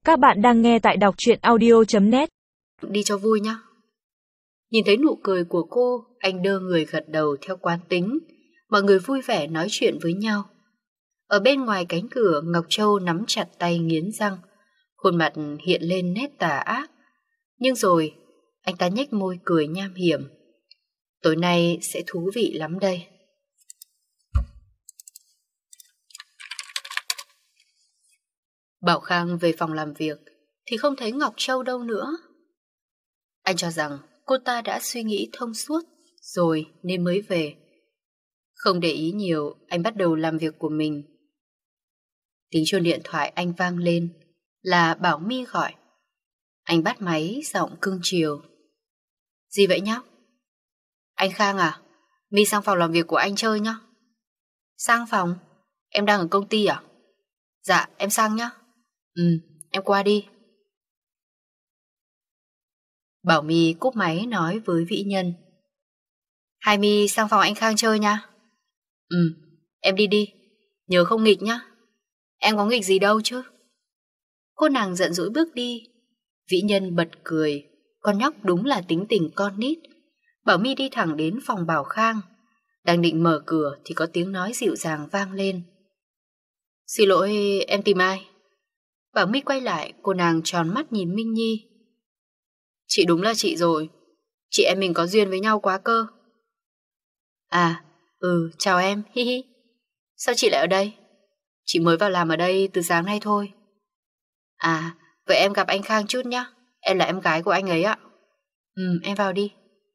Các bạn đang nghe tại đọc truyện audio.net. Đi cho vui nhá. Nhìn thấy nụ cười của cô, anh đơ người gật đầu theo quán tính. Mọi người vui vẻ nói chuyện với nhau. Ở bên ngoài cánh cửa, Ngọc Châu nắm chặt tay nghiến răng, khuôn mặt hiện lên nét tà ác. Nhưng rồi, anh ta nhếch môi cười nham hiểm. Tối nay sẽ thú vị lắm đây. Bảo Khang về phòng làm việc thì không thấy Ngọc Châu đâu nữa. Anh cho rằng cô ta đã suy nghĩ thông suốt rồi nên mới về. Không để ý nhiều, anh bắt đầu làm việc của mình. Tiếng chuông điện thoại anh vang lên, là Bảo My gọi. Anh bắt máy, giọng cưng chiều. Gì vậy nhóc? Anh Khang à? My sang phòng làm việc của anh chơi nhá. Sang phòng? Em đang ở công ty à? Dạ, em sang nhá. Em qua đi. Bảo My cúp máy nói với Vĩ Nhân. Hai My sang phòng anh Khang chơi nha. Em đi đi. Nhớ không nghịch nhá. Em có nghịch gì đâu chứ. Cô nàng giận dỗi bước đi. Vĩ Nhân bật cười. Con nhóc đúng là tính tình con nít. Bảo My đi thẳng đến phòng Bảo Khang. Đang định mở cửa thì có tiếng nói dịu dàng vang lên. Xin lỗi, em tìm ai? Bảo My quay lại, cô nàng tròn mắt nhìn Minh Nhi. Chị đúng là chị rồi. Chị em mình có duyên với nhau quá cơ. À, chào em, hi hi. Sao chị lại ở đây? Chị mới vào làm ở đây từ sáng nay thôi. À, vậy em gặp anh Khang chút nhá. Em là em gái của anh ấy ạ. Em vào đi.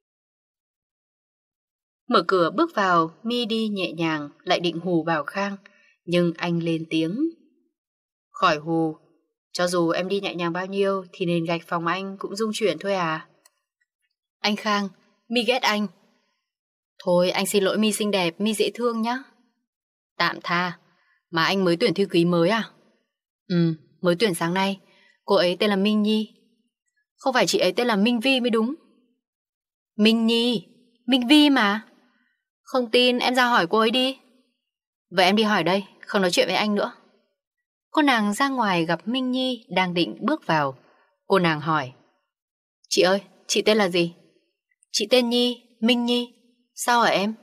Mở cửa bước vào, My đi nhẹ nhàng, lại định hù Bảo Khang. Nhưng anh lên tiếng. Khỏi hù. Cho dù em đi nhẹ nhàng bao nhiêu thì nền gạch phòng anh cũng rung chuyển thôi à. Anh Khang, My ghét anh. Thôi anh xin lỗi My xinh đẹp, My dễ thương nhá. Tạm tha. Mà anh mới tuyển thư ký mới à? Mới tuyển sáng nay. Cô ấy tên là Minh Nhi. Không phải chị ấy tên là Minh Vi mới đúng. Minh Nhi, Minh Vi mà. Không tin em ra hỏi cô ấy đi. Vậy em đi hỏi đây, không nói chuyện với anh nữa. Cô nàng ra ngoài gặp Minh Nhi đang định bước vào. Cô nàng hỏi. Chị ơi, chị tên là gì? Chị tên Nhi, Minh Nhi. Sao hả em?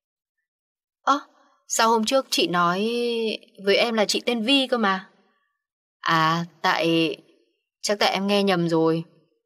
Sao hôm trước chị nói với em là chị tên Vi cơ mà? À, chắc tại em nghe nhầm rồi.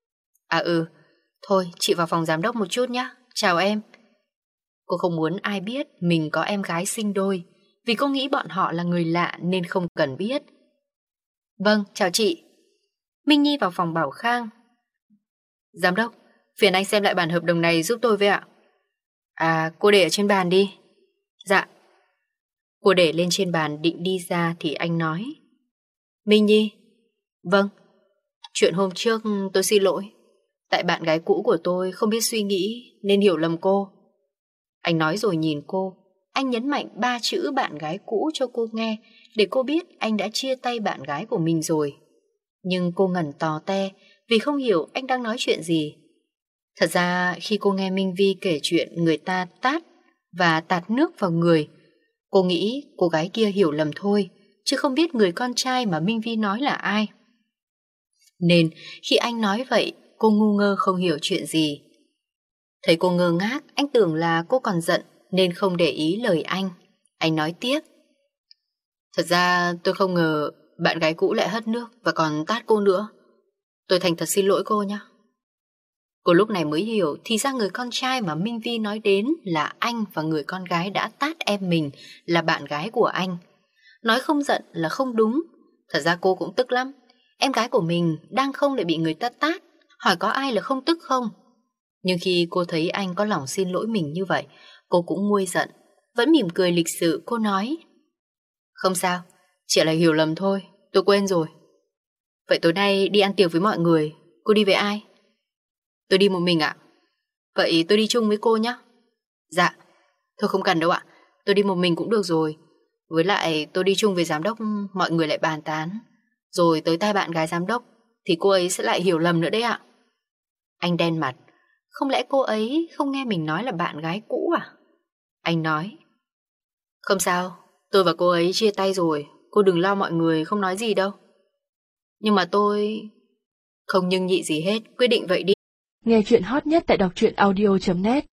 Thôi chị vào phòng giám đốc một chút nhé. Chào em. Cô không muốn ai biết mình có em gái sinh đôi, vì cô nghĩ bọn họ là người lạ nên không cần biết. Vâng, chào chị. Minh Nhi vào phòng Bảo Khang. Giám đốc, phiền anh xem lại bản hợp đồng này giúp tôi với ạ. À, cô để ở trên bàn đi. Dạ. Cô để lên trên bàn định đi ra thì anh nói. Minh Nhi. Vâng. Chuyện hôm trước tôi xin lỗi. Tại bạn gái cũ của tôi không biết suy nghĩ nên hiểu lầm cô. Anh nói rồi nhìn cô. Anh nhấn mạnh 3 chữ bạn gái cũ cho cô nghe, để cô biết anh đã chia tay bạn gái của mình rồi. Nhưng cô ngẩn tò te vì không hiểu anh đang nói chuyện gì. Thật ra khi cô nghe Minh Vi kể chuyện người ta tát và tạt nước vào người, cô nghĩ cô gái kia hiểu lầm thôi, chứ không biết người con trai mà Minh Vi nói là ai. Nên khi anh nói vậy, cô ngu ngơ không hiểu chuyện gì. Thấy cô ngơ ngác, anh tưởng là cô còn giận nên không để ý lời anh. Anh nói tiếp. Thật ra tôi không ngờ bạn gái cũ lại hất nước và còn tát cô nữa. Tôi thành thật xin lỗi cô nhé. Cô lúc này mới hiểu thì ra người con trai mà Minh Vi nói đến là anh, và người con gái đã tát em mình là bạn gái của anh. Nói không giận là không đúng. Thật ra cô cũng tức lắm. Em gái của mình đang không lại bị người ta tát, hỏi có ai là không tức không? Nhưng khi cô thấy anh có lòng xin lỗi mình như vậy, cô cũng nguôi giận. Vẫn mỉm cười lịch sự, cô nói. Không sao, chỉ là hiểu lầm thôi, tôi quên rồi. Vậy tối nay đi ăn tiệc với mọi người, cô đi với ai? Tôi đi một mình ạ. Vậy tôi đi chung với cô nhé. Dạ, thôi không cần đâu ạ, tôi đi một mình cũng được rồi. Với lại tôi đi chung với giám đốc, mọi người lại bàn tán. Rồi tới tai bạn gái giám đốc thì cô ấy sẽ lại hiểu lầm nữa đấy ạ. Anh đen mặt. Không lẽ cô ấy không nghe mình nói là bạn gái cũ à? Anh nói. Không sao, tôi và cô ấy chia tay rồi. Cô đừng lo, mọi người không nói gì đâu. Nhưng mà tôi... Không nhưng nhị gì hết, quyết định vậy đi. Nghe chuyện hot nhất tại đọc truyện audio.net